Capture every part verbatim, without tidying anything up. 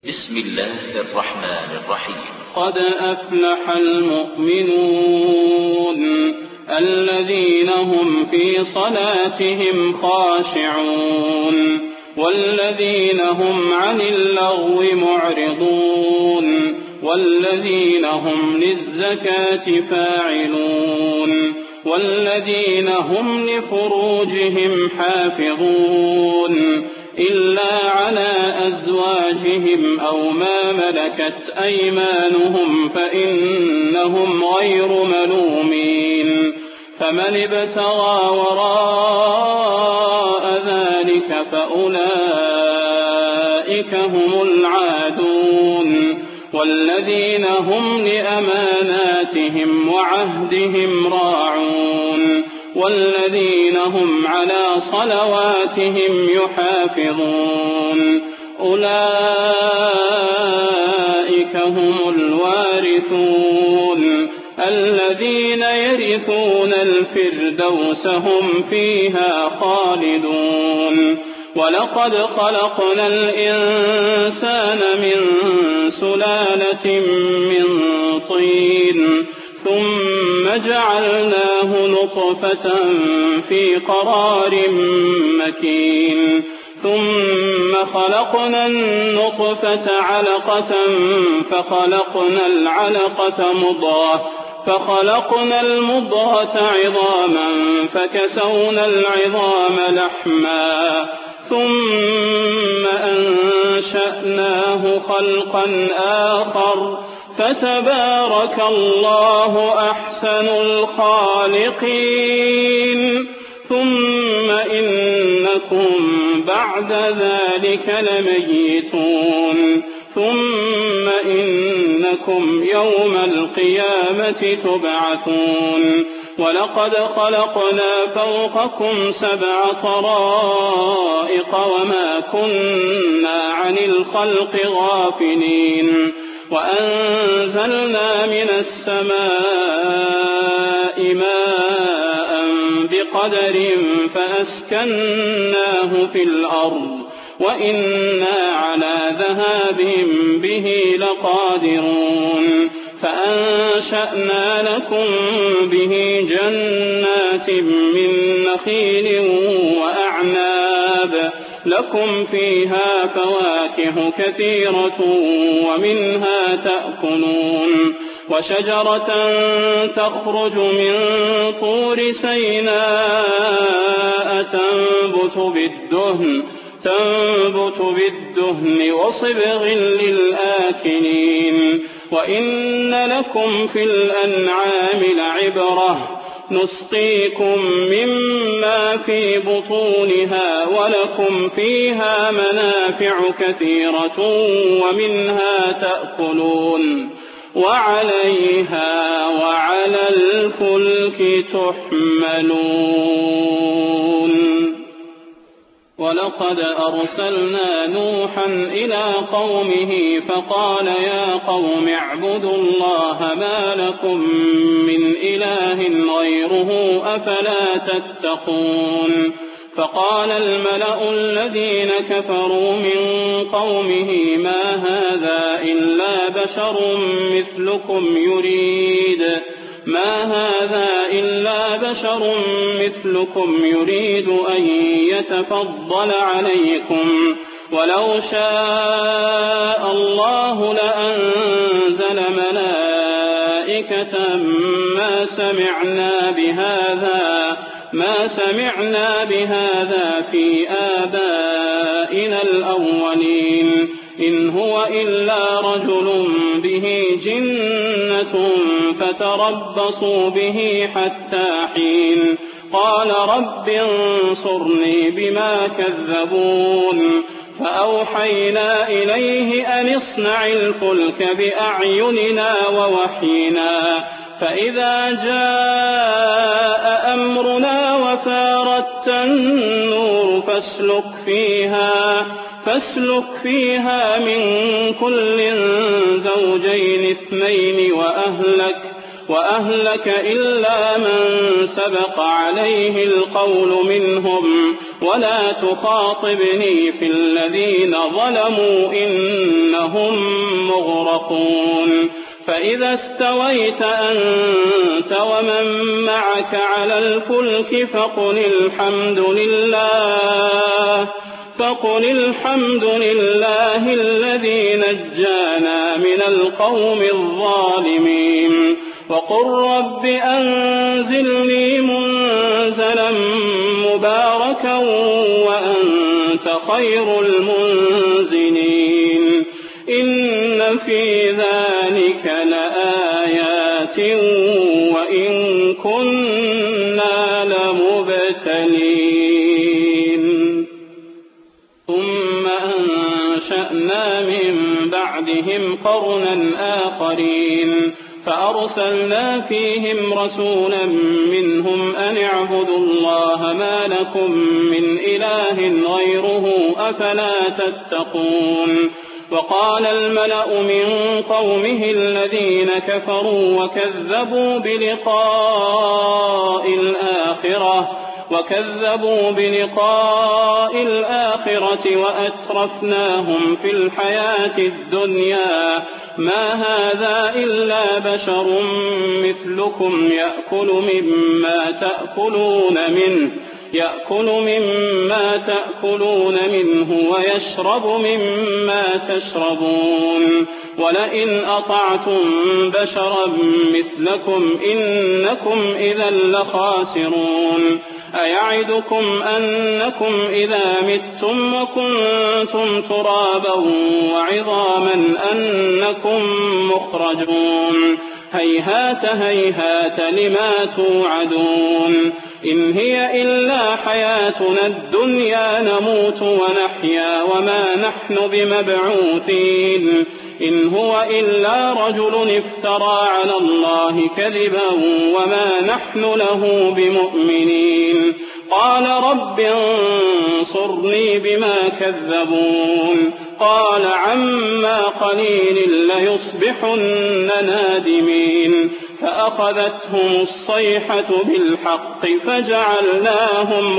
بسم الله الرحمن الرحيم. قد أفلح المؤمنون الذين هم في صلاتهم خاشعون والذين هم عن اللغو معرضون والذين هم للزكاة فاعلون والذين هم لفروجهم حافظون إلا على أزواجهم أو ما ملكت أيمانهم فإنهم غير ملومين فمن ابتغى وراء ذلك فأولئك هم العادون والذين هم لأماناتهم وعهدهم راعون والذين هم على صلواتهم يحافظون أولئك هم الوارثون الذين يرثون الفردوس هم فيها خالدون ولقد خلقنا الإنسان من سلالة من طين ثم جعلناه نطفة في قرار مكين ثم خلقنا النطفة علقة فخلقنا العلقة مضغة فخلقنا المضغة عظاما فكسونا العظام لحما ثم أنشأناه خلقا آخر فتبارك الله أحسن الخالقين ثم إنكم بعد ذلك لميتون ثم إنكم يوم القيامة تبعثون ولقد خلقنا فوقكم سبع طرائق وما كنا عن الخلق غافلين وأنزلنا من السماء ماء بقدر فأسكناه في الأرض وإنا على ذهاب به لقادرون فأنشأنا لكم به جنات من نخيل وأعناب لكم فيها فواكه كثيرة ومنها تأكلون وشجرة تخرج من طور سيناء تنبت بالدهن تنبت بالدهن وصبغ للآكلين وإن لكم في الأنعام لعبرة نسقيكم مما في بطونها ولكم فيها منافع كثيرة ومنها تأكلون وعليها وعلى الفلك تحملون ولقد أرسلنا نوحا إلى قومه فقال يا قوم اعبدوا الله ما لكم من إله غيره أفلا تتقون فقال الملأ الذين كفروا من قومه ما هذا إلا بشر مثلكم يريد ما هذا إلا بشر مثلكم يريد أن يتفضل عليكم ولو شاء الله لأنزل ملائكة ما سمعنا بهذا ما سمعنا بهذا في آبائنا الأولين إن هو إلا رجل به جنة فتربصوا به حتى حين قال رب انصرني بما كذبون فأوحينا إليه أن اصنع الفلك بأعيننا ووحينا فإذا جاء أمرنا وفارت النور فاسلك فيها فاسلك فيها من كل زوجين اثنين وأهلك وأهلك إلا من سبق عليه القول منهم ولا تخاطبني في الذين ظلموا إنهم مغرقون فإذا استويت أنت ومن معك على الفلك فقل الحمد لله فقل الحمد لله الذي نجانا من القوم الظالمين وقل رب أنزلني منزلا مباركا وأنت خير المنزلين إن في ذلك لآيات وإن كنا لمبتلين ثم أنشأنا من بعدهم قرنا آخرين فأرسلنا فيهم رسولا منهم أن اعبدوا الله ما لكم من إله غيره أفلا تتقون وقال الملأ من قومه الذين كفروا وكذبوا بلقاء الآخرة وكذبوا بلقاء الآخرة وأترفناهم في الحياة الدنيا ما هذا إلا بشر مثلكم يأكل مما تأكلون منه يأكل مما تأكلون منه ويشرب مما تشربون ولئن أطعتم بشرا مثلكم إنكم إذا لخاسرون أيعدكم أنكم إذا متم وكنتم ترابا وعظاما أنكم مخرجون هيهات هيهات لما توعدون إن هي إلا حياتنا الدنيا نموت ونحيا وما نحن بمبعوثين إن هو إلا رجل افترى على الله كذبا وما نحن له بمؤمنين قال رب انصرني بما كذبون قال عما قليل ليصبحن نادمين فأخذتهم الصيحة بالحق فجعلناهم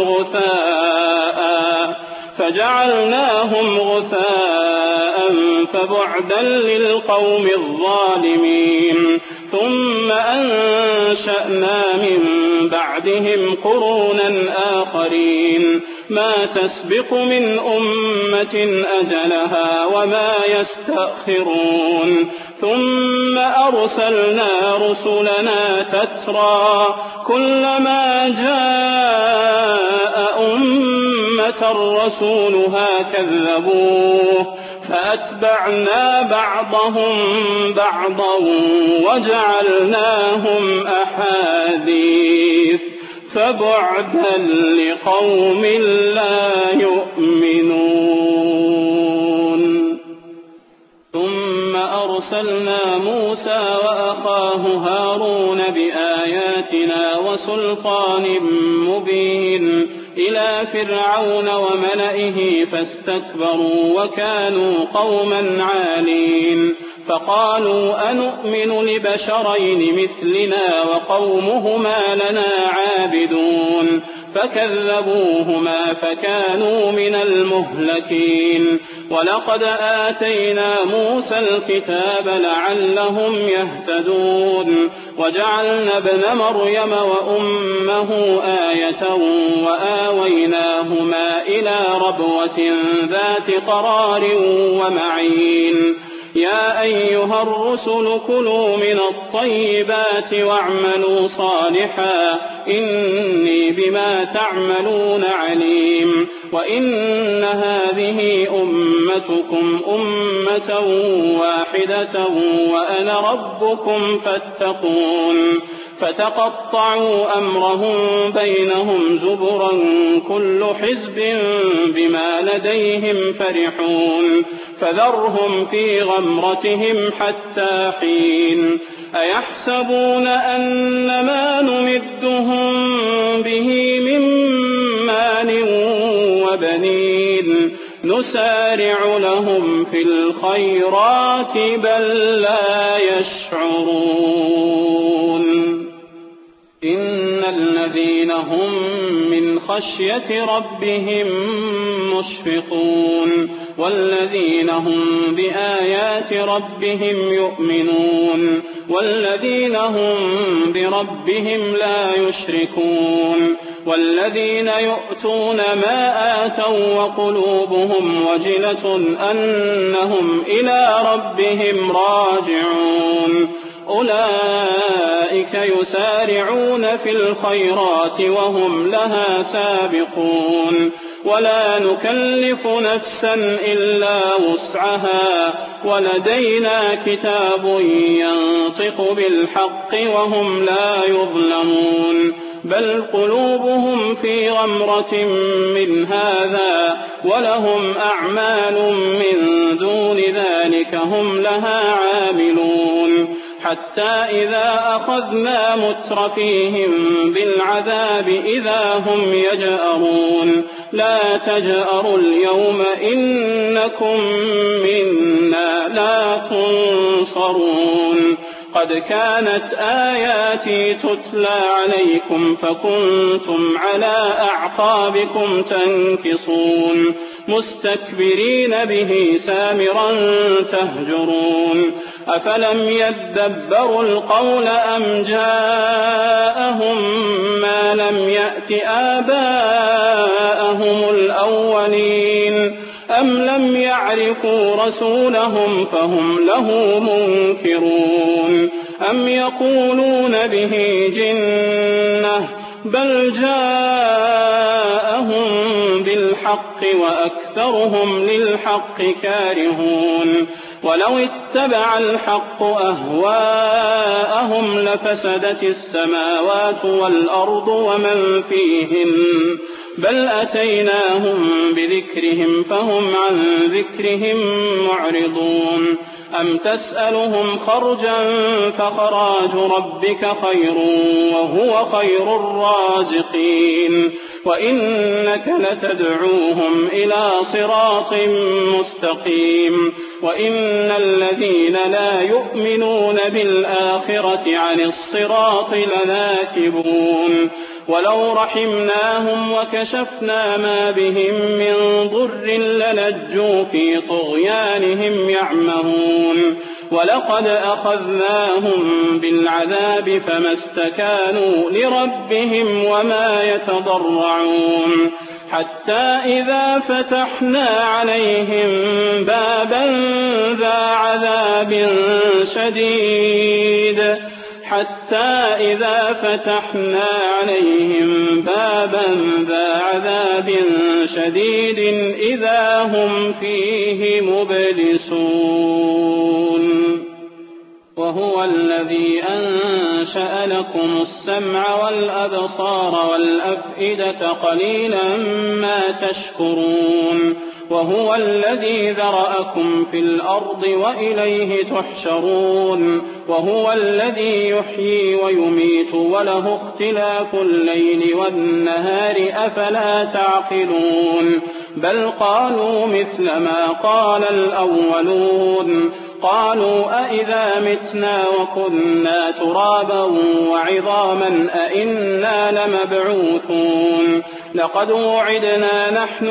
غثاء فجعلناهم غثاء فبعدا للقوم الظالمين ثم أنشأنا من بعدهم قرونا آخرين ما تسبق من أمة أجلها وما يستأخرون ثم أرسلنا رسلنا تترى كلما جاء أمة رسولها كذبوه فأتبعنا بعضهم بعضا وجعلناهم أحاديث فبعدا لقوم لا يؤمنون ثم أرسلنا موسى وأخاه هارون بآياتنا وسلطان مبين إلى فرعون وملئه فاستكبروا وكانوا قوما عالين فقالوا أنؤمن لبشرين مثلنا وقومهما لنا عابدون فكذبوهما فكانوا من المهلكين ولقد آتينا موسى الكتاب لعلهم يهتدون وجعلنا ابن مريم وأمه آية وآويناهما إلى ربوة ذات قرار ومعين يا أيها الرسل كلوا من الطيبات واعملوا صالحا إني بما تعملون عليم وإن هذه أمتكم أمة واحدة وأنا ربكم فاتقون فتقطعوا أمرهم بينهم زبرا كل حزب بما لديهم فرحون فذرهم في غمرتهم حتى حين أيحسبون أن ما نمدهم به من مال وبنين نسارع لهم في الخيرات بل لا يشعرون إن الذين هم من خشية ربهم مشفقون والذين هم بآيات ربهم يؤمنون والذين هم بربهم لا يشركون والذين يؤتون ما آتوا وقلوبهم وجلة أنهم إلى ربهم راجعون أولئك يسارعون في الخيرات وهم لها سابقون ولا نكلف نفسا إلا وسعها ولدينا كتاب ينطق بالحق وهم لا يظلمون بل قلوبهم في غمرة من هذا ولهم أعمال من دون ذلك هم لها عاملون حتى إذا أخذنا مترفيهم بالعذاب إذا هم يجأرون لا تجأروا اليوم إنكم منا لا تنصرون قد كانت آياتي تتلى عليكم فكنتم على أعقابكم تنكصون مستكبرين به سامرا تهجرون أفلم يدبروا القول أم جاءهم ما لم يأت آباءهم الأولين أم لم يعرفوا رسولهم فهم له منكرون أم يقولون به جنة بل جاءهم بالحق وأكثرهم للحق كارهون ولو اتبع الحق أهواءهم لفسدت السماوات والأرض ومن فيهن بل أتيناهم بذكرهم فهم عن ذكرهم معرضون أم تسألهم خرجا فخراج ربك خير وهو خير الرازقين وإنك لتدعوهم إلى صراط مستقيم وإن الذين لا يؤمنون بالآخرة عن الصراط لناكبون ولو رحمناهم وكشفنا ما بهم من ضر للجوا في طغيانهم يعمهون ولقد أخذناهم بالعذاب فما استكانوا لربهم وما يتضرعون حتى إذا فتحنا عليهم بابا ذا عذاب شديد حتى إذا فتحنا عليهم بابا ذا عذاب شديد إذا هم فيه مبلسون وهو الذي أنشأ لكم السمع والأبصار والأفئدة قليلا ما تشكرون وهو الذي ذرأكم في الأرض وإليه تحشرون وهو الذي يحيي ويميت وله اختلاف الليل والنهار أفلا تعقلون بل قالوا مثل ما قال الأولون قالوا أئذا متنا وكنا ترابا وعظاما أئنا لمبعوثون لقد وعدنا نحن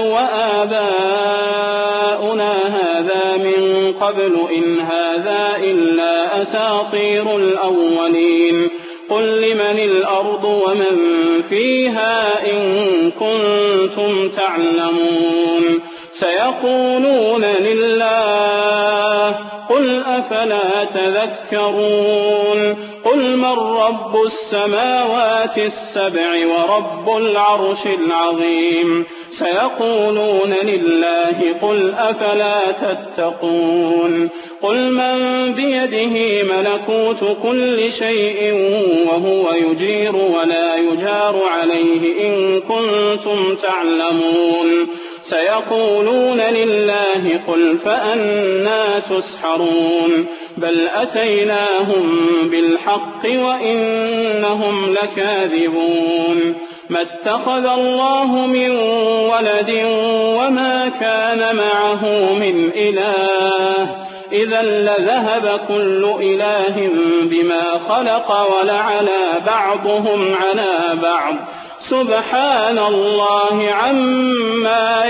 وآباؤنا هذا من قبل إن هذا إلا أساطير الأولين قل لمن الأرض ومن فيها إن كنتم تعلمون سيقولون لله قل أفلا تذكرون قل من رب السماوات السبع ورب العرش العظيم سيقولون لله قل أفلا تتقون قل من بيده ملكوت كل شيء وهو يجير ولا يجار عليه إن كنتم تعلمون سيقولون لله قل فأنا تسحرون بل أتيناهم بالحق وإنهم لكاذبون ما اتخذ الله من ولد وما كان معه من إله إذا لذهب كل إله بما خلق ولعلى بعضهم على بعض سبحان الله عما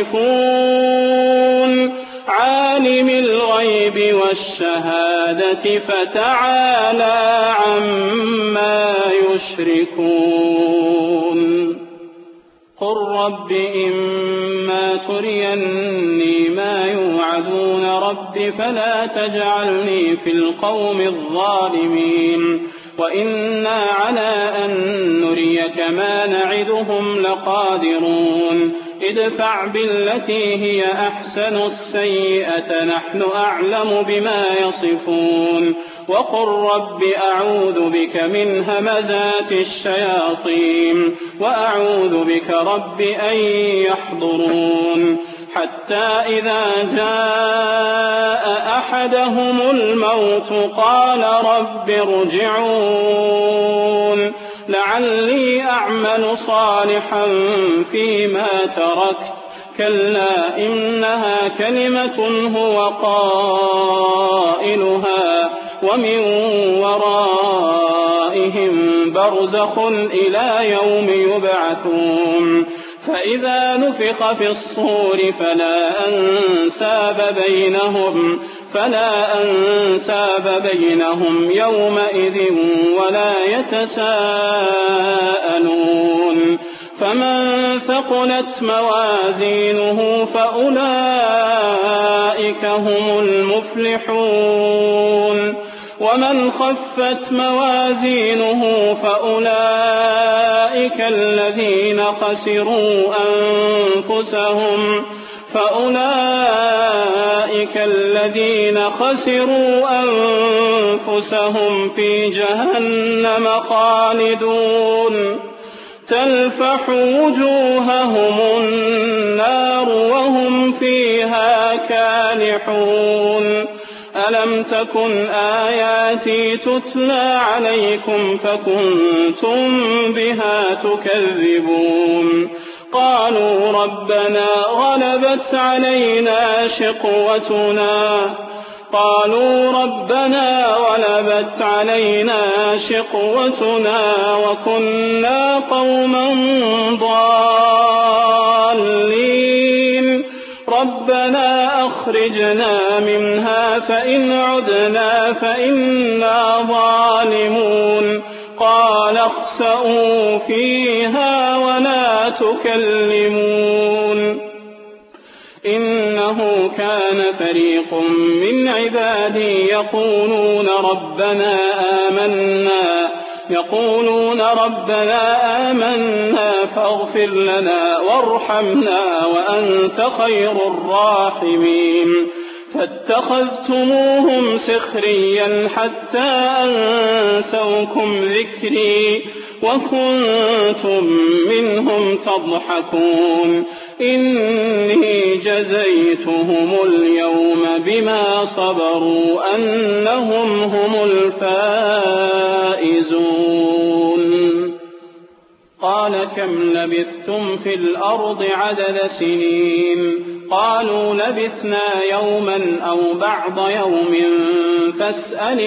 يصفون عالم الغيب والشهادة فتعالى عما يشركون قل رب إما تريني ما يوعدون رب فلا تجعلني في القوم الظالمين وإنا على أن نريك ما نعدهم لقادرون ادفع بالتي هي أحسن السيئة نحن أعلم بما يصفون وقل رب أعوذ بك من همزات الشياطين وأعوذ بك رب أن يحضرون حتى إذا جاء أحدهم الموت قال رب ارجعون لعلي أعمل صالحا فيما تركت كلا إنها كلمة هو قائلها ومن ورائهم برزخ إلى يوم يبعثون فإذا نفخ في الصور فلا أنساب بينهم فلا أنساب بينهم يومئذ ولا يتساءلون فمن ثقلت موازينه فأولئك هم المفلحون ومن خفت موازينه فأولئك الذين خسروا أنفسهم فأولئك الذين خسروا أنفسهم في جهنم خالدون تلفح وجوههم النار وهم فيها كالحون ألم تكن آياتي تتلى عليكم فكنتم بها تكذبون قالوا ربنا غلبت علينا شقوتنا قالوا ربنا غلبت علينا شقوتنا وكنا قوما ضالين ربنا أخرجنا منها فإن عدنا فإنا ظالمون قال اخسئوا فيها ولا تكلمون إنه كان فريق من عبادي يقولون ربنا آمنا يقولون ربنا آمنا فاغفر لنا وارحمنا وأنت خير الراحمين فاتخذتموهم سخريا حتى أنسوكم ذكري وكنتم منهم تضحكون إني جزيتهم اليوم بما صبروا أنهم هم الفائزون قال كم لبثتم في الأرض عدد سنين قالوا لبثنا يوما أو بعض يوم فاسأل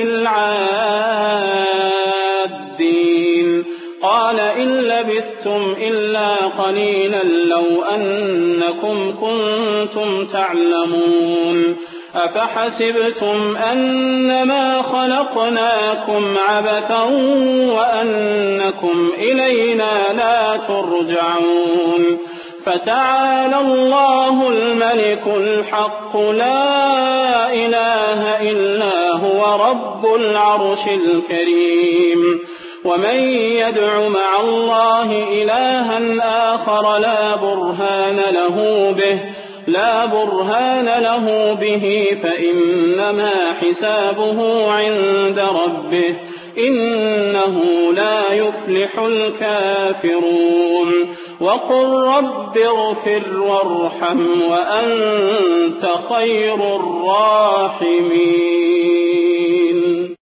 العادين قال إن لبثتم إلا قليلا لو أنكم كنتم تعلمون أفحسبتم أنما خلقناكم عبثا وأنكم إلينا لا ترجعون فتعالى الله الملك الحق لا إله إلا هو رب العرش الكريم ومن يدع مع الله إلها آخر لا برهان له به لا برهان له به فإنما حسابه عند ربه إنه لا يفلح الكافرون وقل رب اغفر وارحم وأنت خير الراحمين